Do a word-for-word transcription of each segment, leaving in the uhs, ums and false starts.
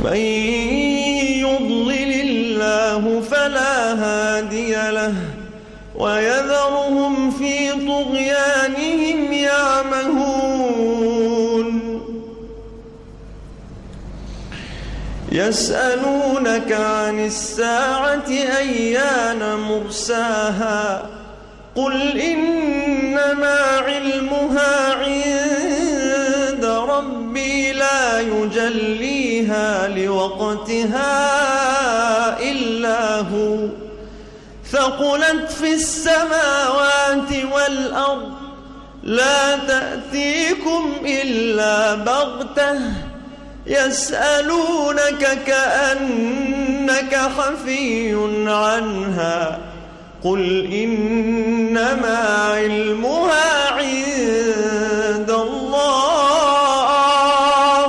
من يضلل الله فلا هادي له ويذرهم في طغيانهم يعمهون يسألونك عن الساعة أيان مرساها قل إنما علمها عند ربي لا يجليها لوقتها إلا هو ثقلت في السماوات والأرض لا تأتيكم إلا بغتة يسألونك كأنك حفي عنها قل إنما علمها عند الله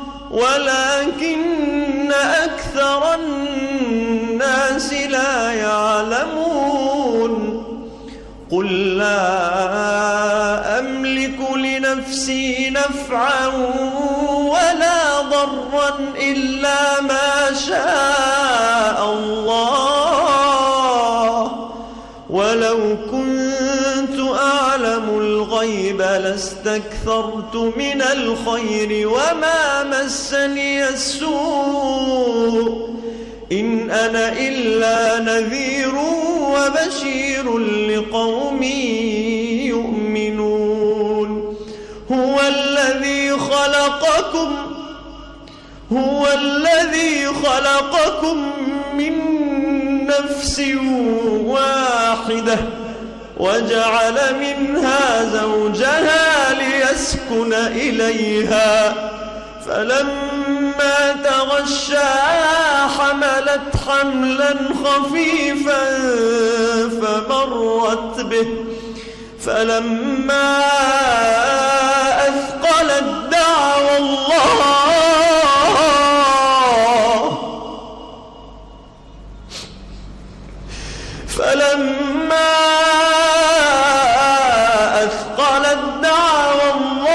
ولكن أكثر الناس لا يعلمون قل لا أملك لنفسي نفعا ولا ضرا إلا ما شاء الله ولو كنت أعلم الغيب لاستكثرت من الخير وما مسني السوء إن أنا إلا نذير وبشير لقوم يؤمنون هو الذي خلقكم هو الذي خلقكم من نفس واحدة وجعل منها زوجها ليسكن إليها فلما تغشاها حملت حملا خفيفا فمرت به فلما أثقلت دعوا الله فلما أثقلت دعوا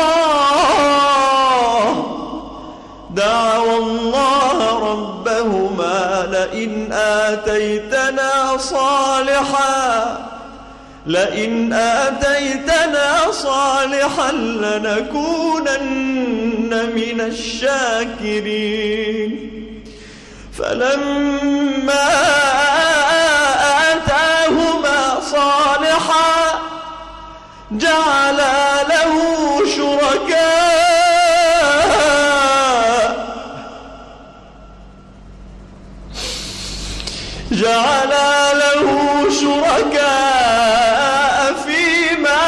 الله دعوا الله ربهما لئن آتيتنا صالحا لئن آتيتنا صالحا لنكونن من الشاكرين فلما آتاهما صالحا جعلا له شركاء جعلا له شركاء فيما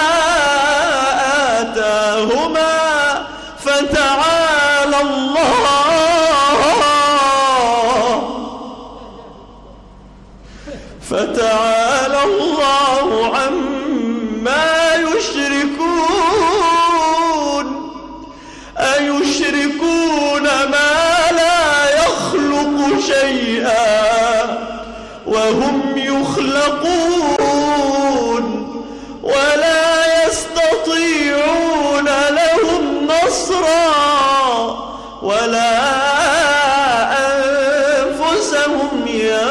آتاهما فتعالى الله فتعالى الله عما يشركون أيشركون ما لا يخلق شيئا وهم يخلقون ولا يستطيعون لهم نصرا ولا أنفسهم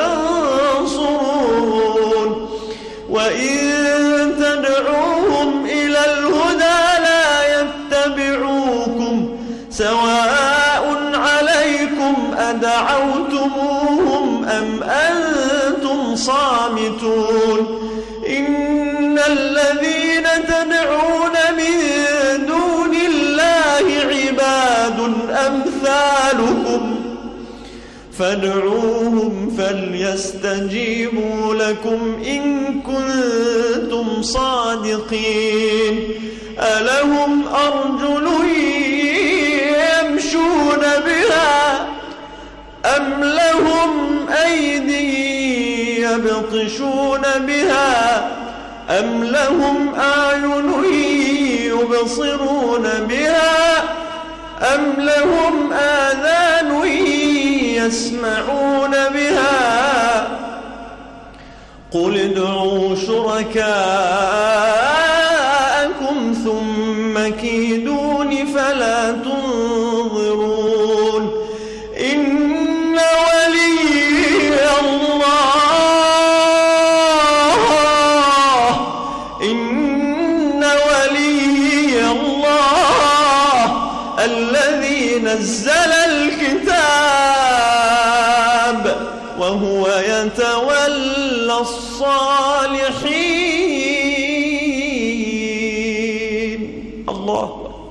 ينصرون وإن تدعوهم إلى الهدى لا يتبعوكم سواء عليكم أدعوتموهم أم أنتم صامتون إن الذين تدعون من دون الله عباد أمثالكم فادعوهم فليستجيبوا لكم إن كنتم صادقين ألهم أرجل يمشون بها أم لهم أيدي يبطشون بها أم لهم أعين يبصرون بها أم لهم آذان يسمعون بها قل ادعوا شركاءكم ثم كيدون فلا تنظرون إن الذي نزل الكتاب وهو يتولى الصالحين.